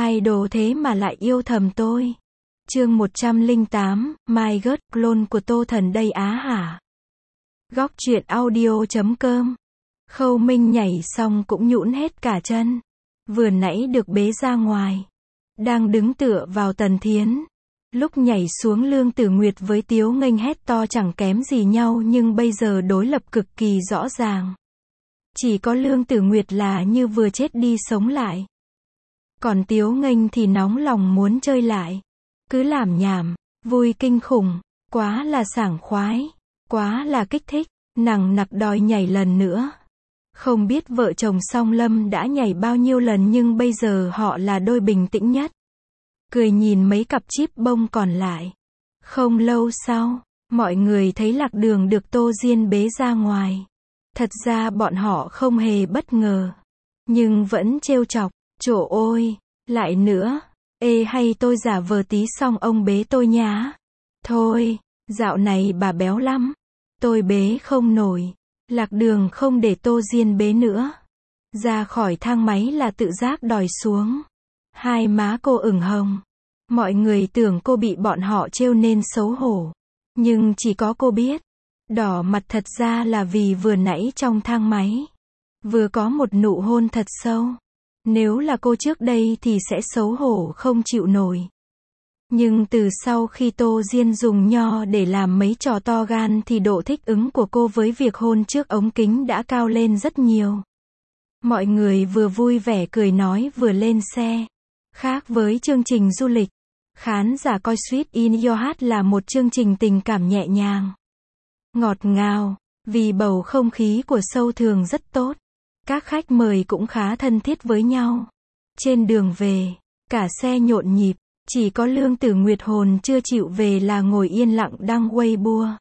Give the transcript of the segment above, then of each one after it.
idol thế mà lại yêu thầm tôi. Chương 108, My God, clone của Tô Thần đây á hả? Góc truyện audio.com. Khâu Minh nhảy xong cũng nhũn hết cả chân. Vừa nãy được bế ra ngoài. Đang đứng tựa vào Tần Thiến. Lúc nhảy xuống Lương Tử Nguyệt với Tiếu Nghênh hét to chẳng kém gì nhau, nhưng bây giờ đối lập cực kỳ rõ ràng. Chỉ có Lương Tử Nguyệt là như vừa chết đi sống lại. Còn Tiếu Nghênh thì nóng lòng muốn chơi lại. Cứ làm nhảm, vui kinh khủng, quá là sảng khoái, quá là kích thích, nằng nặc đòi nhảy lần nữa. Không biết vợ chồng Song Lâm đã nhảy bao nhiêu lần, nhưng bây giờ họ là đôi bình tĩnh nhất. Cười nhìn mấy cặp chíp bông còn lại. Không lâu sau, mọi người thấy Lạc Đường được Tô Diên bế ra ngoài. Thật ra bọn họ không hề bất ngờ, nhưng vẫn trêu chọc. Trổ ôi, lại nữa. Ê, hay tôi giả vờ tí xong ông bế tôi nhá. Thôi, dạo này bà béo lắm. Tôi bế không nổi. Lạc Đường không để Tô Diên bế nữa. Ra khỏi thang máy là tự giác đòi xuống. Hai má cô ửng hồng. Mọi người tưởng cô bị bọn họ trêu nên xấu hổ. Nhưng chỉ có cô biết. Đỏ mặt thật ra là vì vừa nãy trong thang máy. Vừa có một nụ hôn thật sâu. Nếu là cô trước đây thì sẽ xấu hổ không chịu nổi. Nhưng từ sau khi Tô Diên dùng nho để làm mấy trò to gan thì độ thích ứng của cô với việc hôn trước ống kính đã cao lên rất nhiều. Mọi người vừa vui vẻ cười nói vừa lên xe. Khác với chương trình du lịch, khán giả coi Sweet in Your Heart là một chương trình tình cảm nhẹ nhàng, ngọt ngào, vì bầu không khí của show thường rất tốt. Các khách mời cũng khá thân thiết với nhau. Trên đường về, cả xe nhộn nhịp, chỉ có Lương Tử Nguyệt hồn chưa chịu về là ngồi yên lặng đăng Weibo.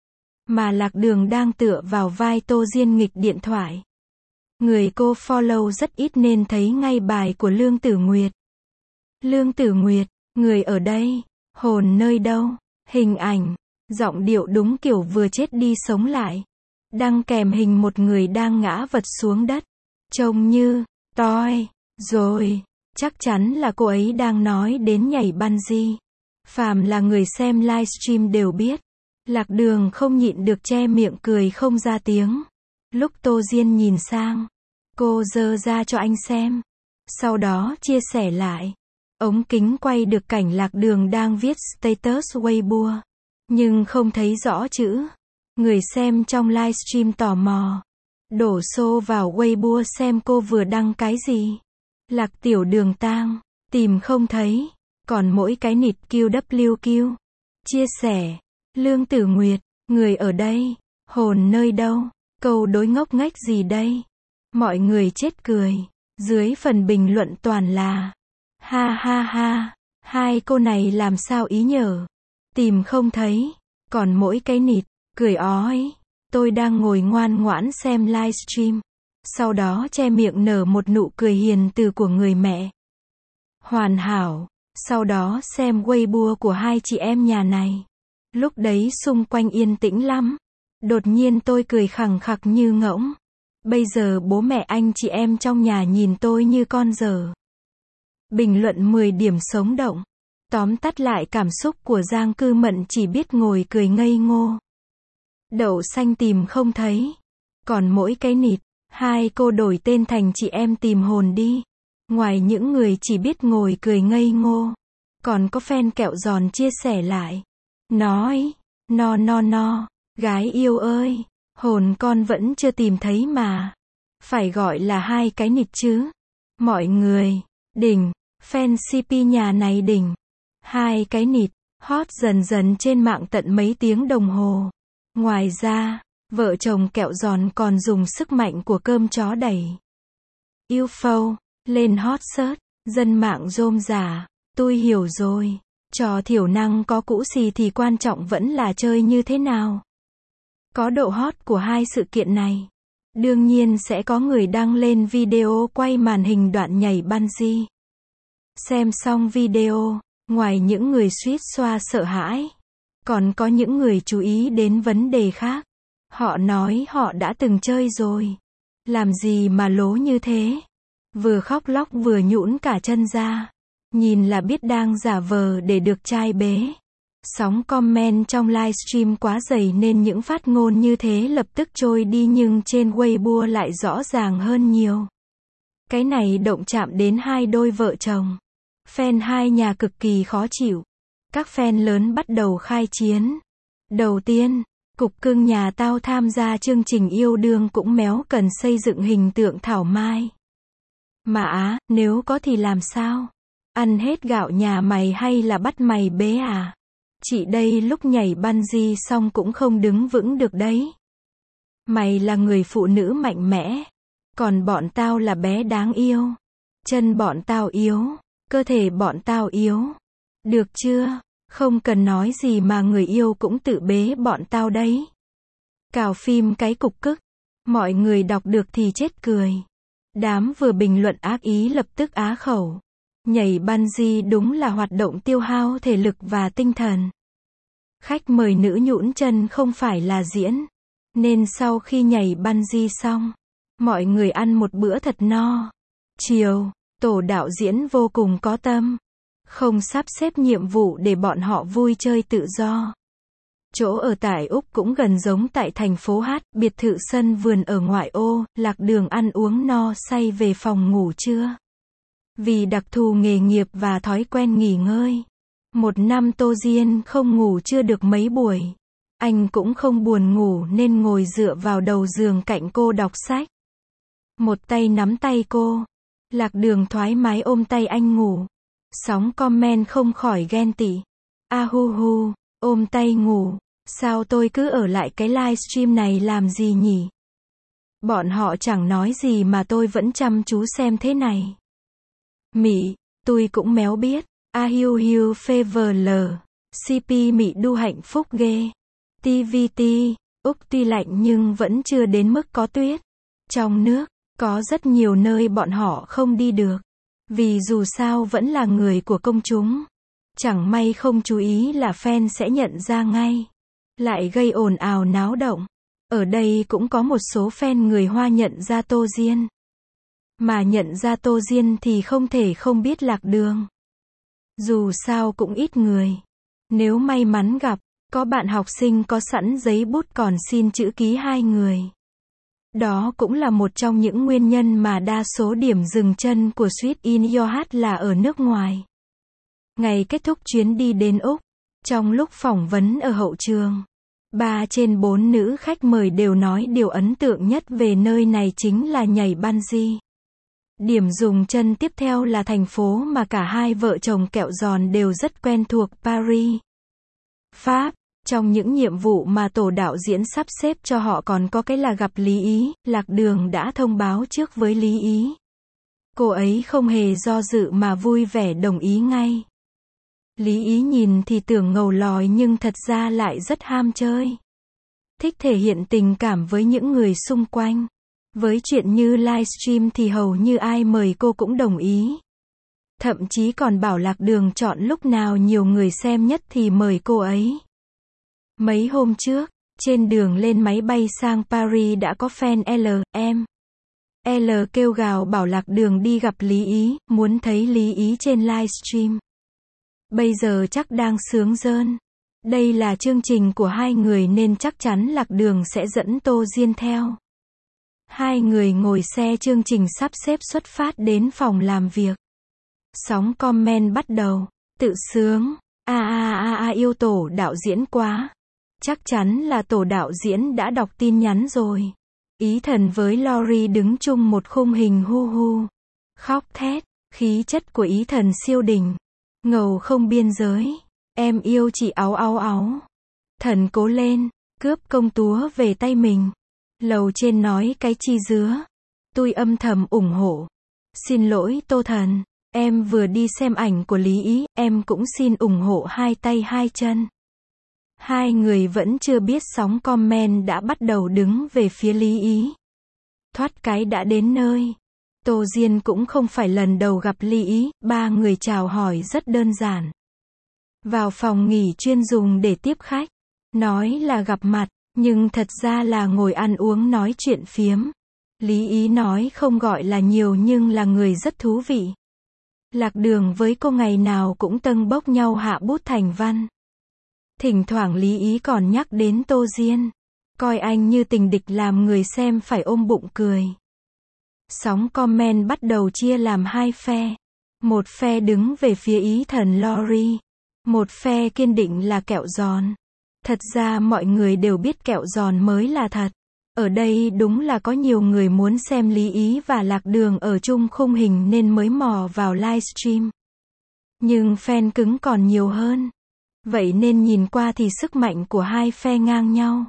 Mà Lạc Đường đang tựa vào vai Tô Diên nghịch điện thoại. Người cô follow rất ít nên thấy ngay bài của Lương Tử Nguyệt. Lương Tử Nguyệt, người ở đây, hồn nơi đâu, hình ảnh, giọng điệu đúng kiểu vừa chết đi sống lại. Đăng kèm hình một người đang ngã vật xuống đất. Trông như, toi, rồi, chắc chắn là cô ấy đang nói đến nhảy bungee. Phàm là người xem livestream đều biết. Lạc Đường không nhịn được che miệng cười không ra tiếng. Lúc Tô Diên nhìn sang, cô giơ ra cho anh xem. Sau đó chia sẻ lại. Ống kính quay được cảnh Lạc Đường đang viết status Weibo. Nhưng không thấy rõ chữ. Người xem trong livestream tò mò. Đổ xô vào Weibo xem cô vừa đăng cái gì. Lạc Tiểu Đường tang, tìm không thấy. Còn mỗi cái nịt QWQ. Chia sẻ. Lương Tử Nguyệt, người ở đây, hồn nơi đâu. Câu đối ngốc nghếch gì đây. Mọi người chết cười. Dưới phần bình luận toàn là ha ha ha, hai cô này làm sao ý nhở. Tìm không thấy. Còn mỗi cái nịt cười ói. Tôi đang ngồi ngoan ngoãn xem livestream. Sau đó che miệng nở một nụ cười hiền từ của người mẹ. Hoàn hảo. Sau đó xem Weibo của hai chị em nhà này. Lúc đấy xung quanh yên tĩnh lắm. Đột nhiên tôi cười khằng khặc như ngỗng. Bây giờ bố mẹ anh chị em trong nhà nhìn tôi như con dở. Bình luận 10 điểm sống động. Tóm tắt lại cảm xúc của Giang Cư Mận chỉ biết ngồi cười ngây ngô. Đậu xanh tìm không thấy. Còn mỗi cái nịt, hai cô đổi tên thành chị em tìm hồn đi. Ngoài những người chỉ biết ngồi cười ngây ngô, còn có fan kẹo giòn chia sẻ lại. Nói, no, gái yêu ơi, hồn con vẫn chưa tìm thấy mà. Phải gọi là hai cái nịt chứ. Mọi người, đỉnh, fan CP nhà này đỉnh. Hai cái nịt, hot dần dần trên mạng tận mấy tiếng đồng hồ. Ngoài ra, vợ chồng kẹo giòn còn dùng sức mạnh của cơm chó đẩy UFO lên hot search. Dân mạng rôm rả. Tôi hiểu rồi. Trò thiểu năng có cũ xì thì quan trọng vẫn là chơi như thế nào. Có độ hot của hai sự kiện này. Đương nhiên sẽ có người đăng lên video quay màn hình đoạn nhảy bungee. Xem xong video, ngoài những người suýt xoa sợ hãi, còn có những người chú ý đến vấn đề khác. Họ nói họ đã từng chơi rồi. Làm gì mà lố như thế. Vừa khóc lóc vừa nhũn cả chân ra. Nhìn là biết đang giả vờ để được trai bế. Sóng comment trong livestream quá dày nên những phát ngôn như thế lập tức trôi đi, nhưng trên Weibo lại rõ ràng hơn nhiều. Cái này động chạm đến hai đôi vợ chồng. Fan hai nhà cực kỳ khó chịu. Các fan lớn bắt đầu khai chiến. Đầu tiên, cục cưng nhà tao tham gia chương trình yêu đương cũng méo cần xây dựng hình tượng thảo mai. Mà nếu có thì làm sao? Ăn hết gạo nhà mày hay là bắt mày bế à? Chị đây lúc nhảy bungee xong cũng không đứng vững được đấy. Mày là người phụ nữ mạnh mẽ. Còn bọn tao là bé đáng yêu. Chân bọn tao yếu. Cơ thể bọn tao yếu. Được chưa? Không cần nói gì mà người yêu cũng tự bế bọn tao đấy. Cào phim cái cục cức. Mọi người đọc được thì chết cười. Đám vừa bình luận ác ý lập tức á khẩu. Nhảy bungee đúng là hoạt động tiêu hao thể lực và tinh thần. Khách mời nữ nhũn chân không phải là diễn. Nên sau khi nhảy bungee xong, mọi người ăn một bữa thật no. Chiều, tổ đạo diễn vô cùng có tâm. Không sắp xếp nhiệm vụ để bọn họ vui chơi tự do. Chỗ ở tại Úc cũng gần giống tại thành phố H, biệt thự sân vườn ở ngoại ô, Lạc Đường ăn uống no say về phòng ngủ trưa. Vì đặc thù nghề nghiệp và thói quen nghỉ ngơi, một năm Tô Diên không ngủ chưa được mấy buổi. Anh cũng không buồn ngủ nên ngồi dựa vào đầu giường cạnh cô đọc sách. Một tay nắm tay cô. Lạc Đường thoải mái ôm tay anh ngủ. Sóng comment không khỏi ghen tị. Hu hu, ôm tay ngủ. Sao tôi cứ ở lại cái livestream này làm gì nhỉ? Bọn họ chẳng nói gì mà tôi vẫn chăm chú xem thế này. Mị, tôi cũng méo biết. Hiu hiu favor l. CP Mị đu hạnh phúc ghê. TVT, Úc tuy lạnh nhưng vẫn chưa đến mức có tuyết. Trong nước, có rất nhiều nơi bọn họ không đi được. Vì dù sao vẫn là người của công chúng. Chẳng may không chú ý là fan sẽ nhận ra ngay. Lại gây ồn ào náo động. Ở đây cũng có một số fan người Hoa nhận ra Tô Diên. Mà nhận ra Tô Diên thì không thể không biết Lạc Đường. Dù sao cũng ít người. Nếu may mắn gặp, có bạn học sinh có sẵn giấy bút còn xin chữ ký hai người. Đó cũng là một trong những nguyên nhân mà đa số điểm dừng chân của Sweet in Your Heart là ở nước ngoài. Ngày kết thúc chuyến đi đến Úc, trong lúc phỏng vấn ở hậu trường, 3 trên 4 nữ khách mời đều nói điều ấn tượng nhất về nơi này chính là nhảy bungee. Điểm dừng chân tiếp theo là thành phố mà cả hai vợ chồng kẹo giòn đều rất quen thuộc, Paris, Pháp. Trong những nhiệm vụ mà tổ đạo diễn sắp xếp cho họ còn có cái là gặp Lý Ý. Lạc Đường đã thông báo trước với Lý Ý. Cô ấy không hề do dự mà vui vẻ đồng ý ngay. Lý Ý nhìn thì tưởng ngầu lòi nhưng thật ra lại rất ham chơi. Thích thể hiện tình cảm với những người xung quanh. Với chuyện như livestream thì hầu như ai mời cô cũng đồng ý. Thậm chí còn bảo Lạc Đường chọn lúc nào nhiều người xem nhất thì mời cô ấy. Mấy hôm trước, trên đường lên máy bay sang Paris đã có fan L kêu gào bảo Lạc Đường đi gặp Lý Ý, muốn thấy Lý Ý trên livestream. Bây giờ chắc đang sướng rơn. Đây là chương trình của hai người nên chắc chắn Lạc Đường sẽ dẫn Tô Diên theo. Hai người ngồi xe chương trình sắp xếp xuất phát đến phòng làm việc. Sóng comment bắt đầu. Tự sướng. Yêu tổ đạo diễn quá. Chắc chắn là tổ đạo diễn đã đọc tin nhắn rồi. Ý Thần với Lori đứng chung một khung hình hu hu. Khóc thét. Khí chất của Ý Thần siêu đỉnh. Ngầu không biên giới. Em yêu chị áo áo áo. Thần cố lên. Cướp công túa về tay mình. Lầu trên nói cái chi dứa. Tôi âm thầm ủng hộ. Xin lỗi Tô Thần. Em vừa đi xem ảnh của Lý Ý. Em cũng xin ủng hộ hai tay hai chân. Hai người vẫn chưa biết sóng comment đã bắt đầu đứng về phía Lý Ý. Thoát cái đã đến nơi. Tô Diên cũng không phải lần đầu gặp Lý Ý. Ba người chào hỏi rất đơn giản. Vào phòng nghỉ chuyên dùng để tiếp khách. Nói là gặp mặt, nhưng thật ra là ngồi ăn uống nói chuyện phiếm. Lý Ý nói không gọi là nhiều nhưng là người rất thú vị. Lạc Đường với cô ngày nào cũng tâng bốc nhau hạ bút thành văn. Thỉnh thoảng Lý Ý còn nhắc đến Tô Diên. Coi anh như tình địch làm người xem phải ôm bụng cười. Sóng comment bắt đầu chia làm hai phe. Một phe đứng về phía Ý Thần Lori. Một phe kiên định là kẹo giòn. Thật ra mọi người đều biết kẹo giòn mới là thật. Ở đây đúng là có nhiều người muốn xem Lý Ý và Lạc Đường ở chung khung hình nên mới mò vào livestream. Nhưng fan cứng còn nhiều hơn. Vậy nên nhìn qua thì sức mạnh của hai phe ngang nhau.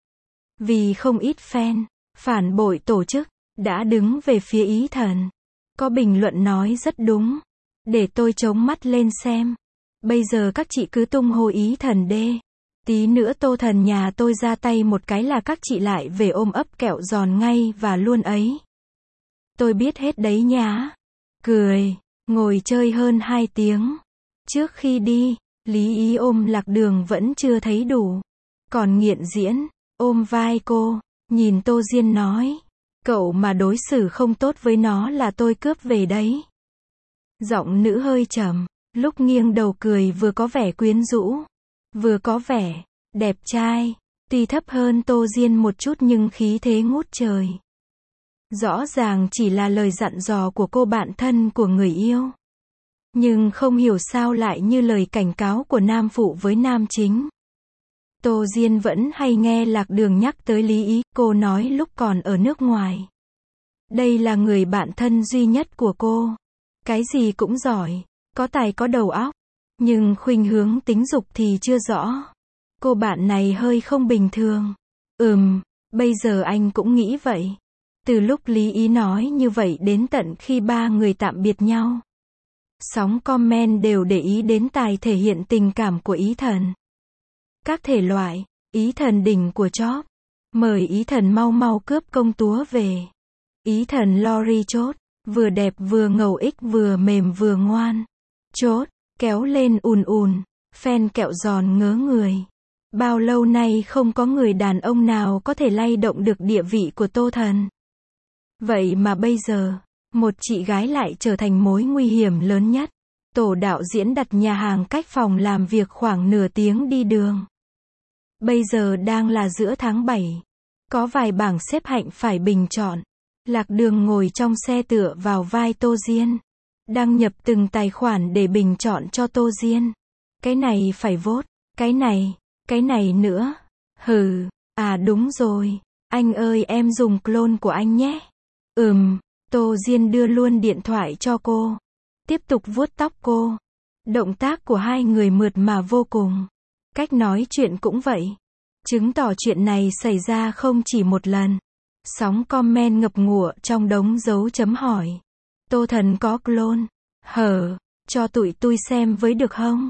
Vì không ít fan phản bội tổ chức đã đứng về phía Ý Thần. Có bình luận nói rất đúng. Để tôi chống mắt lên xem. Bây giờ các chị cứ tung hô Ý Thần đê. Tí nữa Tô Thần nhà tôi ra tay một cái là các chị lại về ôm ấp kẹo giòn ngay và luôn ấy. Tôi biết hết đấy nhá. Cười, ngồi chơi hơn 2 tiếng. Trước khi đi, Lý Ý ôm Lạc Đường vẫn chưa thấy đủ. Còn nghiện diễn, ôm vai cô, nhìn Tô Diên nói. Cậu mà đối xử không tốt với nó là tôi cướp về đấy. Giọng nữ hơi trầm, lúc nghiêng đầu cười vừa có vẻ quyến rũ. Vừa có vẻ đẹp trai, tuy thấp hơn Tô Diên một chút nhưng khí thế ngút trời. Rõ ràng chỉ là lời dặn dò của cô bạn thân của người yêu. Nhưng không hiểu sao lại như lời cảnh cáo của nam phụ với nam chính. Tô Diên vẫn hay nghe Lạc Đường nhắc tới Lý Ý, cô nói lúc còn ở nước ngoài. Đây là người bạn thân duy nhất của cô. Cái gì cũng giỏi, có tài có đầu óc. Nhưng khuynh hướng tính dục thì chưa rõ. Cô bạn này hơi không bình thường. Bây giờ anh cũng nghĩ vậy. Từ lúc Lý Ý nói như vậy đến tận khi ba người tạm biệt nhau. Sóng comment đều để ý đến tài thể hiện tình cảm của Ý Thần. Các thể loại, Ý Thần đỉnh của chóp. Mời Ý Thần mau mau cướp công túa về. Ý Thần Lori chốt, vừa đẹp vừa ngầu ích vừa mềm vừa ngoan. Chốt, kéo lên ùn ùn, fan kẹo giòn ngớ người. Bao lâu nay không có người đàn ông nào có thể lay động được địa vị của Tô Thần. Vậy mà bây giờ, một chị gái lại trở thành mối nguy hiểm lớn nhất. Tổ đạo diễn đặt nhà hàng cách phòng làm việc khoảng nửa tiếng đi đường. Bây giờ đang là giữa tháng 7. Có vài bảng xếp hạng phải bình chọn. Lạc Đường ngồi trong xe tựa vào vai Tô Diên. Đăng nhập từng tài khoản để bình chọn cho Tô Diên. Cái này phải vote, cái này nữa. À đúng rồi. Anh ơi em dùng clone của anh nhé. Tô Diên đưa luôn điện thoại cho cô. Tiếp tục vuốt tóc cô. Động tác của hai người mượt mà vô cùng. Cách nói chuyện cũng vậy. Chứng tỏ chuyện này xảy ra không chỉ một lần. Sóng comment ngập ngụa trong đống dấu chấm hỏi. Tô Thần có clone. Cho tụi tôi xem với được không?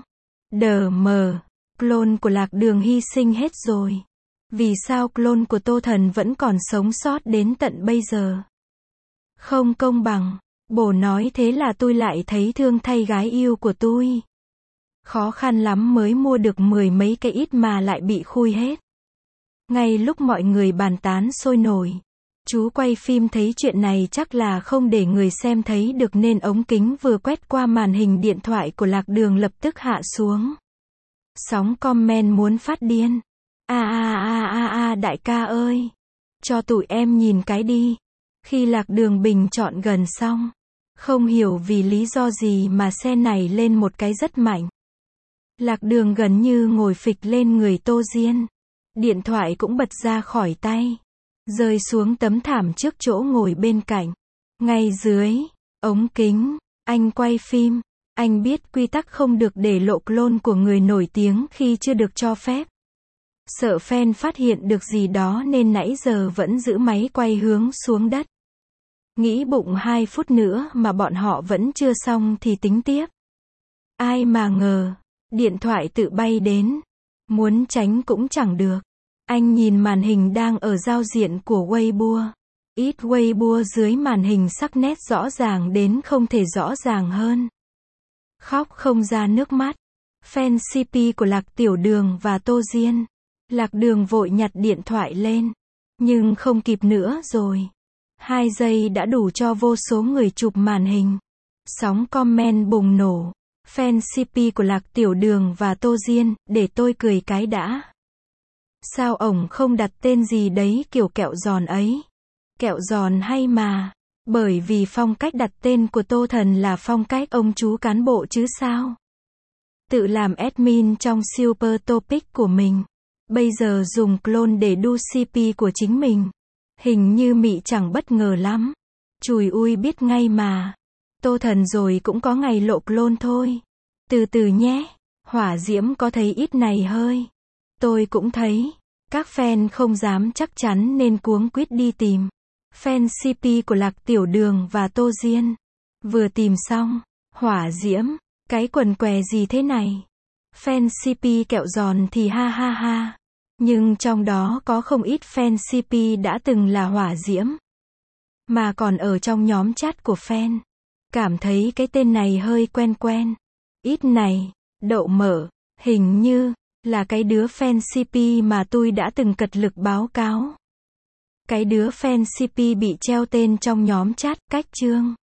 Clone của Lạc Đường hy sinh hết rồi. Vì sao clone của Tô Thần vẫn còn sống sót đến tận bây giờ? Không công bằng. Bồ nói thế là tôi lại thấy thương thay gái yêu của tôi. Khó khăn lắm mới mua được 10 mấy cái ít mà lại bị khui hết. Ngay lúc mọi người bàn tán sôi nổi. Chú quay phim thấy chuyện này chắc là không để người xem thấy được nên ống kính vừa quét qua màn hình điện thoại của Lạc Đường lập tức hạ xuống. Sóng comment muốn phát điên. Đại ca ơi. Cho tụi em nhìn cái đi. Khi Lạc Đường bình chọn gần xong. Không hiểu vì lý do gì mà xe này lên một cái rất mạnh. Lạc Đường gần như ngồi phịch lên người Tô Diên. Điện thoại cũng bật ra khỏi tay. Rơi xuống tấm thảm trước chỗ ngồi bên cạnh. Ngay dưới ống kính, anh quay phim. Anh biết quy tắc không được để lộ clone của người nổi tiếng khi chưa được cho phép. Sợ fan phát hiện được gì đó nên nãy giờ vẫn giữ máy quay hướng xuống đất. Nghĩ bụng 2 phút nữa mà bọn họ vẫn chưa xong thì tính tiếp. Ai mà ngờ, điện thoại tự bay đến. Muốn tránh cũng chẳng được. Anh nhìn màn hình đang ở giao diện của Weibo. Ít Weibo dưới màn hình sắc nét rõ ràng đến không thể rõ ràng hơn. Khóc không ra nước mắt. Fan CP của Lạc Tiểu Đường và Tô Diên. Lạc Đường vội nhặt điện thoại lên. Nhưng không kịp nữa rồi. 2 giây đã đủ cho vô số người chụp màn hình. Sóng comment bùng nổ. Fan CP của Lạc Tiểu Đường và Tô Diên, để tôi cười cái đã. Sao ổng không đặt tên gì đấy kiểu kẹo giòn ấy? Kẹo giòn hay mà. Bởi vì phong cách đặt tên của Tô Thần là phong cách ông chú cán bộ chứ sao? Tự làm admin trong Super Topic của mình. Bây giờ dùng clone để đu CP của chính mình. Hình như mị chẳng bất ngờ lắm. Chùi ui biết ngay mà. Tô Thần rồi cũng có ngày lộ clone thôi. Từ từ nhé. Hỏa Diễm có thấy ít này hơi. Tôi cũng thấy. Các fan không dám chắc chắn nên cuống quýt đi tìm. Fan CP của Lạc Tiểu Đường và Tô Diên. Vừa tìm xong. Hỏa Diễm. Cái quần què gì thế này? Fan CP kẹo giòn thì ha ha ha. Nhưng trong đó có không ít fan CP đã từng là Hỏa Diễm. Mà còn ở trong nhóm chat của fan. Cảm thấy cái tên này hơi quen quen. Ít này, đậu mở, hình như là cái đứa fan CP mà tôi đã từng cật lực báo cáo. Cái đứa fan CP bị treo tên trong nhóm chat, cách chương.